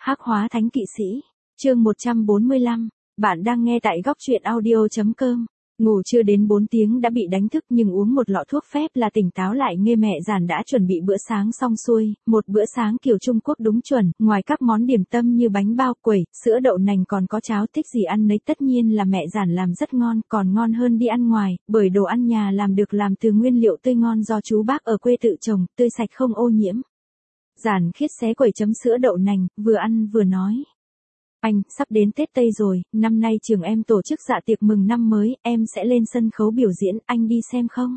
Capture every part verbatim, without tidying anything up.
Hắc hóa thánh kỵ sĩ, chương một trăm bốn mươi lăm, bạn đang nghe tại góc truyện audio chấm com. Ngủ chưa đến bốn tiếng đã bị đánh thức nhưng uống một lọ thuốc phép là tỉnh táo lại. Nghe mẹ Giản đã chuẩn bị bữa sáng xong xuôi, một bữa sáng kiểu Trung Quốc đúng chuẩn, ngoài các món điểm tâm như bánh bao quẩy, sữa đậu nành còn có cháo, thích gì ăn nấy. Tất nhiên là mẹ Giản làm rất ngon, còn ngon hơn đi ăn ngoài, bởi đồ ăn nhà làm được làm từ nguyên liệu tươi ngon do chú bác ở quê tự trồng, tươi sạch không ô nhiễm. Giản Khiết xé quẩy chấm sữa đậu nành, vừa ăn vừa nói. Anh, sắp đến Tết Tây rồi, năm nay trường em tổ chức dạ tiệc mừng năm mới, em sẽ lên sân khấu biểu diễn, anh đi xem không?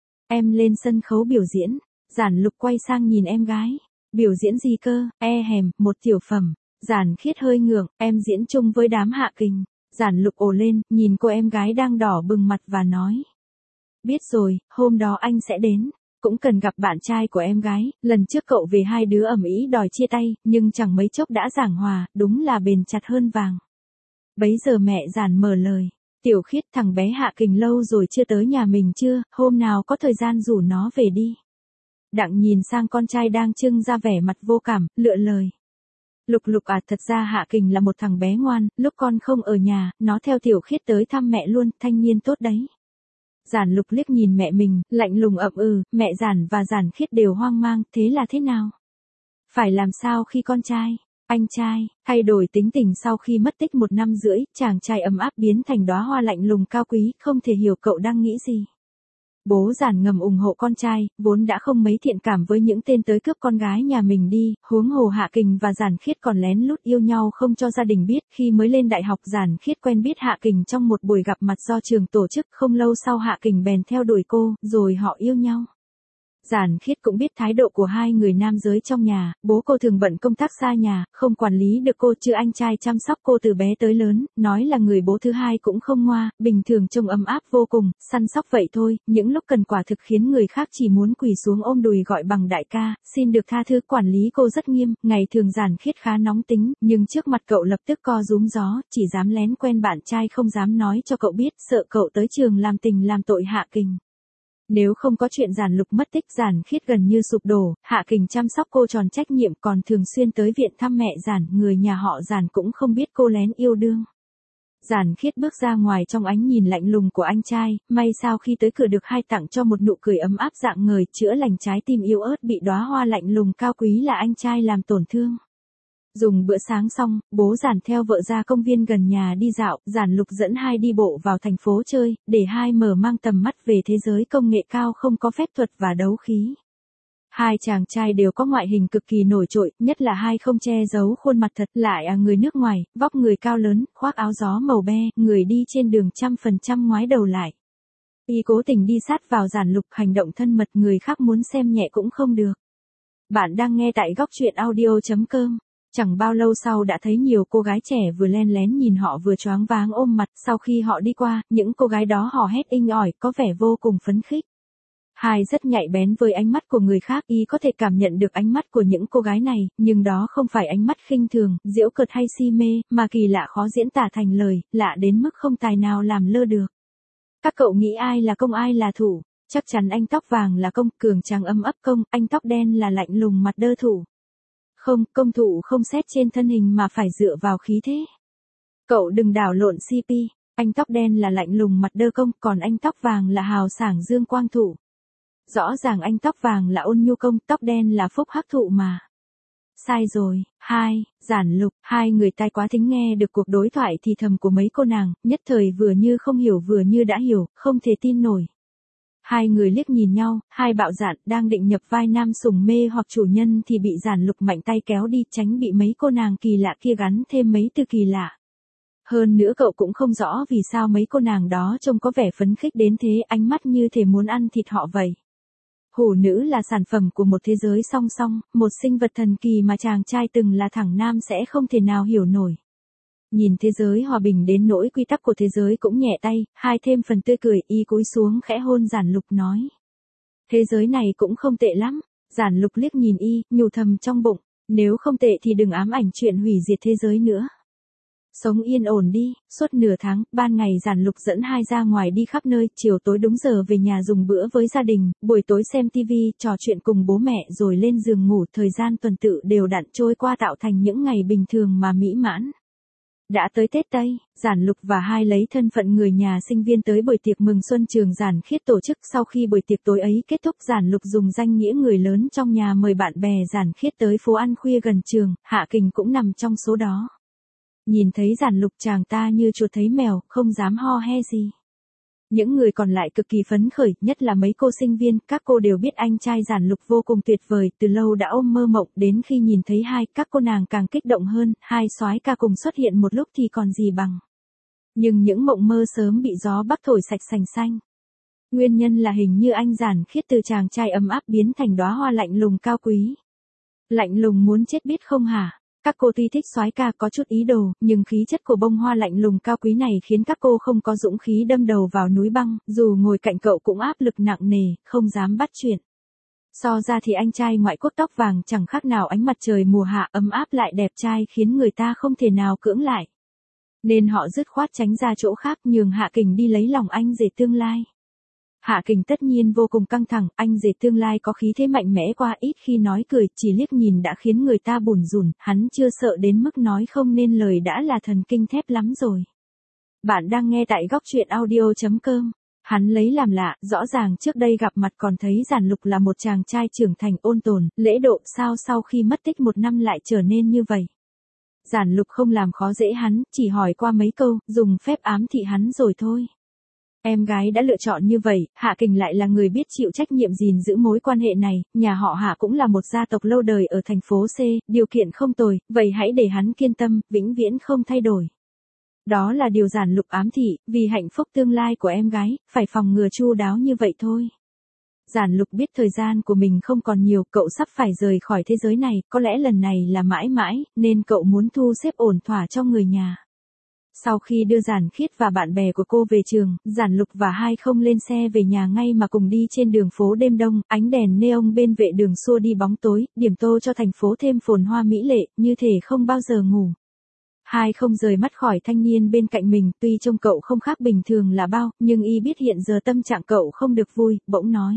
Em lên sân khấu biểu diễn. Giản Lục quay sang nhìn em gái. Biểu diễn gì cơ? E hèm, một tiểu phẩm. Giản Khiết hơi ngượng, em diễn chung với đám Hạ Kình. Giản Lục ồ lên, nhìn cô em gái đang đỏ bừng mặt và nói. Biết rồi, hôm đó anh sẽ đến. Cũng cần gặp bạn trai của em gái, lần trước cậu về hai đứa ầm ĩ đòi chia tay, nhưng chẳng mấy chốc đã giảng hòa, đúng là bền chặt hơn vàng. Bấy giờ mẹ Giản mở lời, Tiểu Khiết, thằng bé Hạ Kình lâu rồi chưa tới nhà mình chưa, hôm nào có thời gian rủ nó về đi. Đặng nhìn sang con trai đang trưng ra vẻ mặt vô cảm, lựa lời. Lục Lục à, thật ra Hạ Kình là một thằng bé ngoan, lúc con không ở nhà, nó theo Tiểu Khiết tới thăm mẹ luôn, thanh niên tốt đấy. Giản Lục liếc nhìn mẹ mình, lạnh lùng ậm ừ, mẹ Giản và Giản Khiết đều hoang mang, thế là thế nào? Phải làm sao khi con trai, anh trai, thay đổi tính tình sau khi mất tích một năm rưỡi, chàng trai ấm áp biến thành đóa hoa lạnh lùng cao quý, không thể hiểu cậu đang nghĩ gì. Bố Giản ngầm ủng hộ con trai, vốn đã không mấy thiện cảm với những tên tới cướp con gái nhà mình đi, huống hồ Hạ Kình và Giản Khiết còn lén lút yêu nhau không cho gia đình biết. Khi mới lên đại học, Giản Khiết quen biết Hạ Kình trong một buổi gặp mặt do trường tổ chức, không lâu sau Hạ Kình bèn theo đuổi cô, rồi họ yêu nhau. Giản Khiết cũng biết thái độ của hai người nam giới trong nhà, bố cô thường bận công tác xa nhà, không quản lý được cô, chứ anh trai chăm sóc cô từ bé tới lớn, nói là người bố thứ hai cũng không ngoa, bình thường trông ấm áp vô cùng, săn sóc vậy thôi, những lúc cần quả thực khiến người khác chỉ muốn quỳ xuống ôm đùi gọi bằng đại ca, xin được tha thứ. Quản lý cô rất nghiêm, ngày thường Giản Khiết khá nóng tính, nhưng trước mặt cậu lập tức co rúm gió, chỉ dám lén quen bạn trai không dám nói cho cậu biết, sợ cậu tới trường làm tình làm tội Hạ Kình. Nếu không có chuyện Giản Lục mất tích, Giản Khiết gần như sụp đổ, Hạ Kình chăm sóc cô tròn trách nhiệm, còn thường xuyên tới viện thăm mẹ Giản, người nhà họ Giản cũng không biết cô lén yêu đương. Giản Khiết bước ra ngoài trong ánh nhìn lạnh lùng của anh trai, may sao khi tới cửa được hai tặng cho một nụ cười ấm áp dạng ngời, chữa lành trái tim yếu ớt bị đóa hoa lạnh lùng cao quý là anh trai làm tổn thương. Dùng bữa sáng xong, bố Giản theo vợ ra công viên gần nhà đi dạo, Giản Lục dẫn hai đi bộ vào thành phố chơi, để hai mở mang tầm mắt về thế giới công nghệ cao không có phép thuật và đấu khí. Hai chàng trai đều có ngoại hình cực kỳ nổi trội, nhất là hai không che giấu khuôn mặt thật, lại à người nước ngoài, vóc người cao lớn, khoác áo gió màu be, người đi trên đường trăm phần trăm ngoái đầu lại. Y cố tình đi sát vào Giản Lục, hành động thân mật, người khác muốn xem nhẹ cũng không được. Bạn đang nghe tại góc truyện audio chấm com. Chẳng bao lâu sau đã thấy nhiều cô gái trẻ vừa len lén nhìn họ vừa choáng váng ôm mặt, sau khi họ đi qua, những cô gái đó hò hét inh ỏi, có vẻ vô cùng phấn khích. Hai rất nhạy bén với ánh mắt của người khác, y có thể cảm nhận được ánh mắt của những cô gái này, nhưng đó không phải ánh mắt khinh thường, giễu cợt hay si mê, mà kỳ lạ khó diễn tả thành lời, lạ đến mức không tài nào làm lơ được. Các cậu nghĩ ai là công ai là thủ? Chắc chắn anh tóc vàng là công, cường tráng ấm ấp công, anh tóc đen là lạnh lùng mặt đơ thủ. Không, công thủ không xét trên thân hình mà phải dựa vào khí thế. Cậu đừng đảo lộn xê pê, anh tóc đen là lạnh lùng mặt đơ công, còn anh tóc vàng là hào sảng dương quang thủ. Rõ ràng anh tóc vàng là ôn nhu công, tóc đen là phúc hắc thụ mà. Sai rồi. Hai, Giản Lục, hai người tai quá thính nghe được cuộc đối thoại thì thầm của mấy cô nàng, nhất thời vừa như không hiểu vừa như đã hiểu, không thể tin nổi. Hai người liếc nhìn nhau, hai bạo dạn đang định nhập vai nam sủng mê hoặc chủ nhân thì bị Giản Lục mạnh tay kéo đi, tránh bị mấy cô nàng kỳ lạ kia gắn thêm mấy từ kỳ lạ. Hơn nữa cậu cũng không rõ vì sao mấy cô nàng đó trông có vẻ phấn khích đến thế, ánh mắt như thể muốn ăn thịt họ vậy. Hủ nữ là sản phẩm của một thế giới song song, một sinh vật thần kỳ mà chàng trai từng là thẳng nam sẽ không thể nào hiểu nổi. Nhìn thế giới hòa bình đến nỗi quy tắc của thế giới cũng nhẹ tay, hai thêm phần tươi cười, y cúi xuống khẽ hôn Giản Lục nói. Thế giới này cũng không tệ lắm. Giản Lục liếc nhìn y, nhủ thầm trong bụng, nếu không tệ thì đừng ám ảnh chuyện hủy diệt thế giới nữa. Sống yên ổn đi, suốt nửa tháng, ban ngày Giản Lục dẫn hai ra ngoài đi khắp nơi, chiều tối đúng giờ về nhà dùng bữa với gia đình, buổi tối xem tivi, trò chuyện cùng bố mẹ rồi lên giường ngủ, thời gian tuần tự đều đặn trôi qua tạo thành những ngày bình thường mà mỹ mãn. Đã tới Tết Tây, Giản Lục và hai lấy thân phận người nhà sinh viên tới buổi tiệc mừng xuân trường Giản Khiết tổ chức. Sau khi buổi tiệc tối ấy kết thúc, Giản Lục dùng danh nghĩa người lớn trong nhà mời bạn bè Giản Khiết tới phố ăn khuya gần trường, Hạ Kình cũng nằm trong số đó. Nhìn thấy Giản Lục chàng ta như chuột thấy mèo, không dám ho he gì. Những người còn lại cực kỳ phấn khởi, nhất là mấy cô sinh viên, các cô đều biết anh trai Giản Lục vô cùng tuyệt vời, từ lâu đã ôm mơ mộng, đến khi nhìn thấy hai, các cô nàng càng kích động hơn, hai soái ca cùng xuất hiện một lúc thì còn gì bằng. Nhưng những mộng mơ sớm bị gió bắc thổi sạch sành xanh. Nguyên nhân là hình như anh Giản Khiết từ chàng trai ấm áp biến thành đóa hoa lạnh lùng cao quý. Lạnh lùng muốn chết biết không hả? Các cô tuy thích soái ca có chút ý đồ, nhưng khí chất của bông hoa lạnh lùng cao quý này khiến các cô không có dũng khí đâm đầu vào núi băng, dù ngồi cạnh cậu cũng áp lực nặng nề, không dám bắt chuyện. So ra thì anh trai ngoại quốc tóc vàng chẳng khác nào ánh mặt trời mùa hạ, ấm áp lại đẹp trai khiến người ta không thể nào cưỡng lại. Nên họ dứt khoát tránh ra chỗ khác, nhường Hạ Kình đi lấy lòng anh rể tương lai. Hạ Kình tất nhiên vô cùng căng thẳng, anh rể tương lai có khí thế mạnh mẽ qua, ít khi nói cười, chỉ liếc nhìn đã khiến người ta bủn rủn, hắn chưa sợ đến mức nói không nên lời đã là thần kinh thép lắm rồi. Bạn đang nghe tại góc truyện audio chấm com. Hắn lấy làm lạ, rõ ràng trước đây gặp mặt còn thấy Giản Lục là một chàng trai trưởng thành ôn tồn, lễ độ, sao sau khi mất tích một năm lại trở nên như vậy. Giản Lục không làm khó dễ hắn, chỉ hỏi qua mấy câu, dùng phép ám thị hắn rồi thôi. Em gái đã lựa chọn như vậy, Hạ Kình lại là người biết chịu trách nhiệm gìn giữ mối quan hệ này, nhà họ Hạ cũng là một gia tộc lâu đời ở thành phố C, điều kiện không tồi, vậy hãy để hắn kiên tâm, vĩnh viễn không thay đổi. Đó là điều Giản Lục ám thị, vì hạnh phúc tương lai của em gái, phải phòng ngừa chu đáo như vậy thôi. Giản Lục biết thời gian của mình không còn nhiều, cậu sắp phải rời khỏi thế giới này, có lẽ lần này là mãi mãi, nên cậu muốn thu xếp ổn thỏa cho người nhà. Sau khi đưa Giản Khiết và bạn bè của cô về trường, Giản Lục và hai không lên xe về nhà ngay mà cùng đi trên đường phố đêm đông, ánh đèn neon bên vệ đường xua đi bóng tối, điểm tô cho thành phố thêm phồn hoa mỹ lệ, như thể không bao giờ ngủ. Hai không rời mắt khỏi thanh niên bên cạnh mình, tuy trông cậu không khác bình thường là bao, nhưng y biết hiện giờ tâm trạng cậu không được vui, bỗng nói.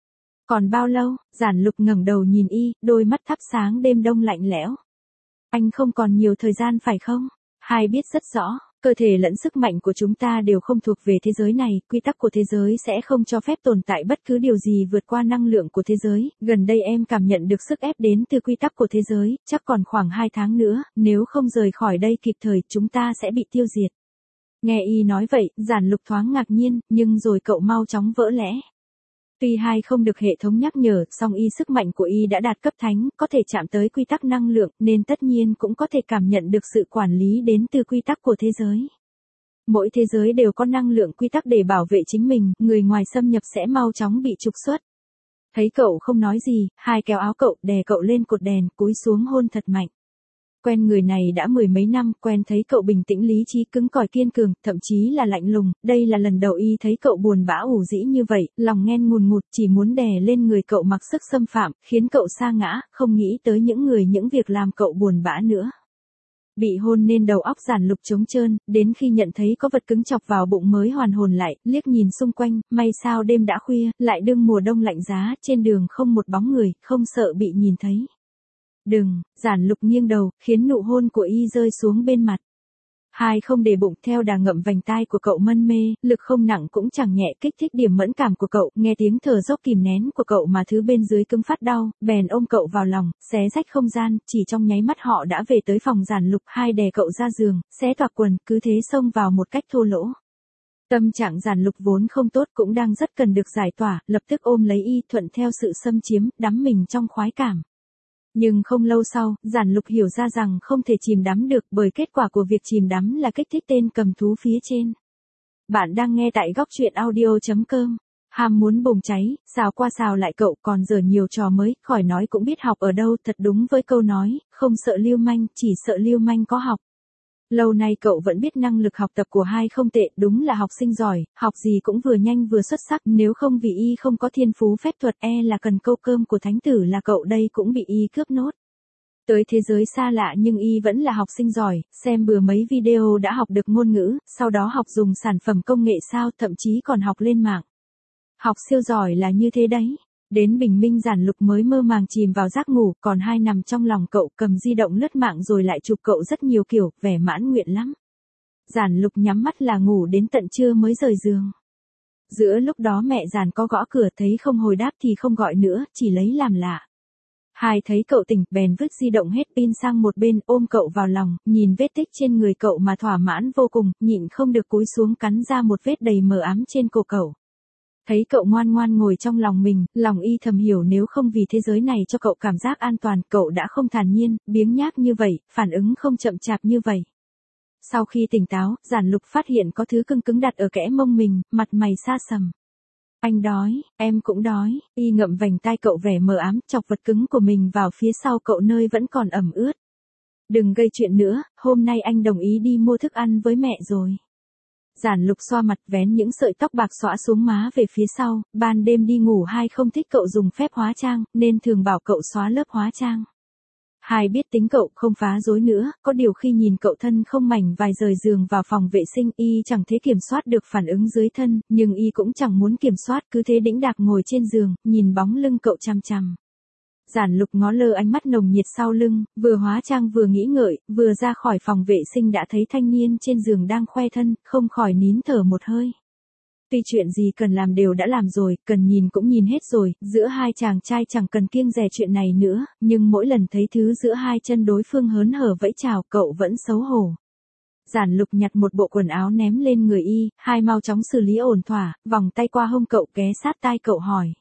Còn bao lâu? Giản Lục ngẩng đầu nhìn y, đôi mắt thắp sáng đêm đông lạnh lẽo. Anh không còn nhiều thời gian phải không? Hai biết rất rõ. Cơ thể lẫn sức mạnh của chúng ta đều không thuộc về thế giới này, quy tắc của thế giới sẽ không cho phép tồn tại bất cứ điều gì vượt qua năng lượng của thế giới, gần đây em cảm nhận được sức ép đến từ quy tắc của thế giới, chắc còn khoảng hai tháng nữa, nếu không rời khỏi đây kịp thời, chúng ta sẽ bị tiêu diệt. Nghe y nói vậy, Giản Lục thoáng ngạc nhiên, nhưng rồi cậu mau chóng vỡ lẽ. Tuy hai không được hệ thống nhắc nhở, song y sức mạnh của y đã đạt cấp thánh, có thể chạm tới quy tắc năng lượng, nên tất nhiên cũng có thể cảm nhận được sự quản lý đến từ quy tắc của thế giới. Mỗi thế giới đều có năng lượng quy tắc để bảo vệ chính mình, người ngoài xâm nhập sẽ mau chóng bị trục xuất. Thấy cậu không nói gì, hai kéo áo cậu, đè cậu lên cột đèn, cúi xuống hôn thật mạnh. Quen người này đã mười mấy năm, quen thấy cậu bình tĩnh lý trí cứng cỏi kiên cường, thậm chí là lạnh lùng, đây là lần đầu y thấy cậu buồn bã ủ rĩ như vậy, lòng ghen ngùn ngụt chỉ muốn đè lên người cậu mặc sức xâm phạm, khiến cậu sa ngã, không nghĩ tới những người những việc làm cậu buồn bã nữa. Bị hôn nên đầu óc Giản Lục trống trơn, đến khi nhận thấy có vật cứng chọc vào bụng mới hoàn hồn lại, liếc nhìn xung quanh, may sao đêm đã khuya, lại đương mùa đông lạnh giá, trên đường không một bóng người, không sợ bị nhìn thấy. Đừng, Giản Lục nghiêng đầu, khiến nụ hôn của y rơi xuống bên mặt. Hai không để bụng theo đà ngậm vành tai của cậu mân mê, lực không nặng cũng chẳng nhẹ kích thích điểm mẫn cảm của cậu, nghe tiếng thở dốc kìm nén của cậu mà thứ bên dưới cứng phát đau, bèn ôm cậu vào lòng, xé rách không gian, chỉ trong nháy mắt họ đã về tới phòng Giản Lục, hai đè cậu ra giường, xé toạc quần, cứ thế xông vào một cách thô lỗ. Tâm trạng Giản Lục vốn không tốt cũng đang rất cần được giải tỏa, lập tức ôm lấy y thuận theo sự xâm chiếm, đắm mình trong khoái cảm. Nhưng không lâu sau, Giản Lục hiểu ra rằng không thể chìm đắm được bởi kết quả của việc chìm đắm là kích thích tên cầm thú phía trên. Bạn đang nghe tại góc truyện audio chấm com. Ham muốn bùng cháy, xào qua xào lại cậu còn giờ nhiều trò mới, khỏi nói cũng biết học ở đâu, thật đúng với câu nói, không sợ lưu manh, chỉ sợ lưu manh có học. Lâu nay cậu vẫn biết năng lực học tập của hai không tệ, đúng là học sinh giỏi, học gì cũng vừa nhanh vừa xuất sắc, nếu không vì y không có thiên phú phép thuật e là cần câu cơm của thánh tử là cậu đây cũng bị y cướp nốt. Tới thế giới xa lạ nhưng y vẫn là học sinh giỏi, xem bừa mấy video đã học được ngôn ngữ, sau đó học dùng sản phẩm công nghệ sao, thậm chí còn học lên mạng. Học siêu giỏi là như thế đấy. Đến bình minh Giản Lục mới mơ màng chìm vào giấc ngủ, còn hai nằm trong lòng cậu cầm di động lướt mạng rồi lại chụp cậu rất nhiều kiểu, vẻ mãn nguyện lắm. Giản Lục nhắm mắt là ngủ đến tận trưa mới rời giường. Giữa lúc đó mẹ Giản có gõ cửa, thấy không hồi đáp thì không gọi nữa, chỉ lấy làm lạ. Hai thấy cậu tỉnh, bèn vứt di động hết pin sang một bên, ôm cậu vào lòng, nhìn vết tích trên người cậu mà thỏa mãn vô cùng, nhịn không được cúi xuống cắn ra một vết đầy mờ ám trên cổ cậu. Thấy cậu ngoan ngoan ngồi trong lòng mình, lòng y thầm hiểu nếu không vì thế giới này cho cậu cảm giác an toàn, cậu đã không thản nhiên, biếng nhác như vậy, phản ứng không chậm chạp như vậy. Sau khi tỉnh táo, Giản Lục phát hiện có thứ cứng cứng đặt ở kẽ mông mình, mặt mày xa sầm. Anh đói, em cũng đói, y ngậm vành tai cậu vẻ mờ ám, chọc vật cứng của mình vào phía sau cậu nơi vẫn còn ẩm ướt. Đừng gây chuyện nữa, hôm nay anh đồng ý đi mua thức ăn với mẹ rồi. Giản Lục xoa mặt, vén những sợi tóc bạc xõa xuống má về phía sau, ban đêm đi ngủ hai không thích cậu dùng phép hóa trang, nên thường bảo cậu xóa lớp hóa trang. Hai biết tính cậu không phá rối nữa, có điều khi nhìn cậu thân không mảnh vài rời giường vào phòng vệ sinh, y chẳng thể kiểm soát được phản ứng dưới thân, nhưng y cũng chẳng muốn kiểm soát, cứ thế đĩnh đạc ngồi trên giường, nhìn bóng lưng cậu chằm chằm. Giản Lục ngó lơ ánh mắt nồng nhiệt sau lưng, vừa hóa trang vừa nghĩ ngợi, vừa ra khỏi phòng vệ sinh đã thấy thanh niên trên giường đang khoe thân, không khỏi nín thở một hơi. Tuy chuyện gì cần làm đều đã làm rồi, cần nhìn cũng nhìn hết rồi, giữa hai chàng trai chẳng cần kiêng dè chuyện này nữa, nhưng mỗi lần thấy thứ giữa hai chân đối phương hớn hở vẫy chào, cậu vẫn xấu hổ. Giản Lục nhặt một bộ quần áo ném lên người y, hai mau chóng xử lý ổn thỏa, vòng tay qua hông cậu ghé sát tai cậu hỏi.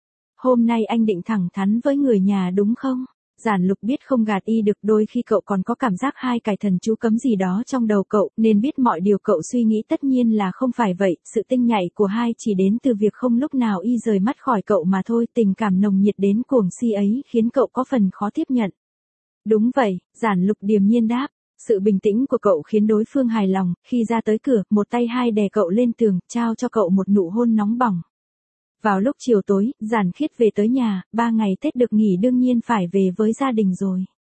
Hôm nay anh định thẳng thắn với người nhà đúng không? Giản Lục biết không gạt y được, đôi khi cậu còn có cảm giác hai cài thần chú cấm gì đó trong đầu cậu, nên biết mọi điều cậu suy nghĩ tất nhiên là không phải vậy, sự tinh nhạy của hai chỉ đến từ việc không lúc nào y rời mắt khỏi cậu mà thôi, tình cảm nồng nhiệt đến cuồng si ấy khiến cậu có phần khó tiếp nhận. Đúng vậy, Giản Lục điềm nhiên đáp. Sự bình tĩnh của cậu khiến đối phương hài lòng, khi ra tới cửa, một tay hai đè cậu lên tường, trao cho cậu một nụ hôn nóng bỏng. Vào lúc chiều tối, Giản Khiết về tới nhà, ba ngày Tết được nghỉ đương nhiên phải về với gia đình rồi.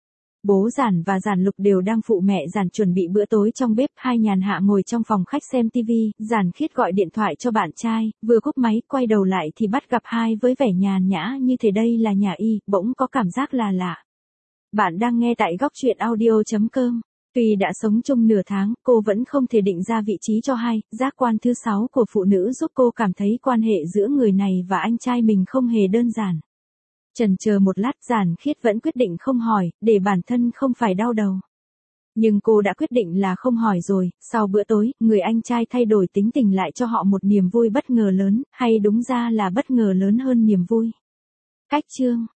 Bố Giản và Giản Lục đều đang phụ mẹ Giản chuẩn bị bữa tối trong bếp, hai nhàn hạ ngồi trong phòng khách xem tivi, Giản Khiết gọi điện thoại cho bạn trai, vừa cúp máy quay đầu lại thì bắt gặp hai với vẻ nhàn nhã như thế đây là nhà y, bỗng có cảm giác là lạ. Bạn đang nghe tại góc truyện audio chấm com. Tuy đã sống chung nửa tháng, cô vẫn không thể định ra vị trí cho hai, giác quan thứ sáu của phụ nữ giúp cô cảm thấy quan hệ giữa người này và anh trai mình không hề đơn giản. Chần chờ một lát, Giản Khiết vẫn quyết định không hỏi, để bản thân không phải đau đầu. Nhưng cô đã quyết định là không hỏi rồi, sau bữa tối, người anh trai thay đổi tính tình lại cho họ một niềm vui bất ngờ lớn, hay đúng ra là bất ngờ lớn hơn niềm vui. Cách chương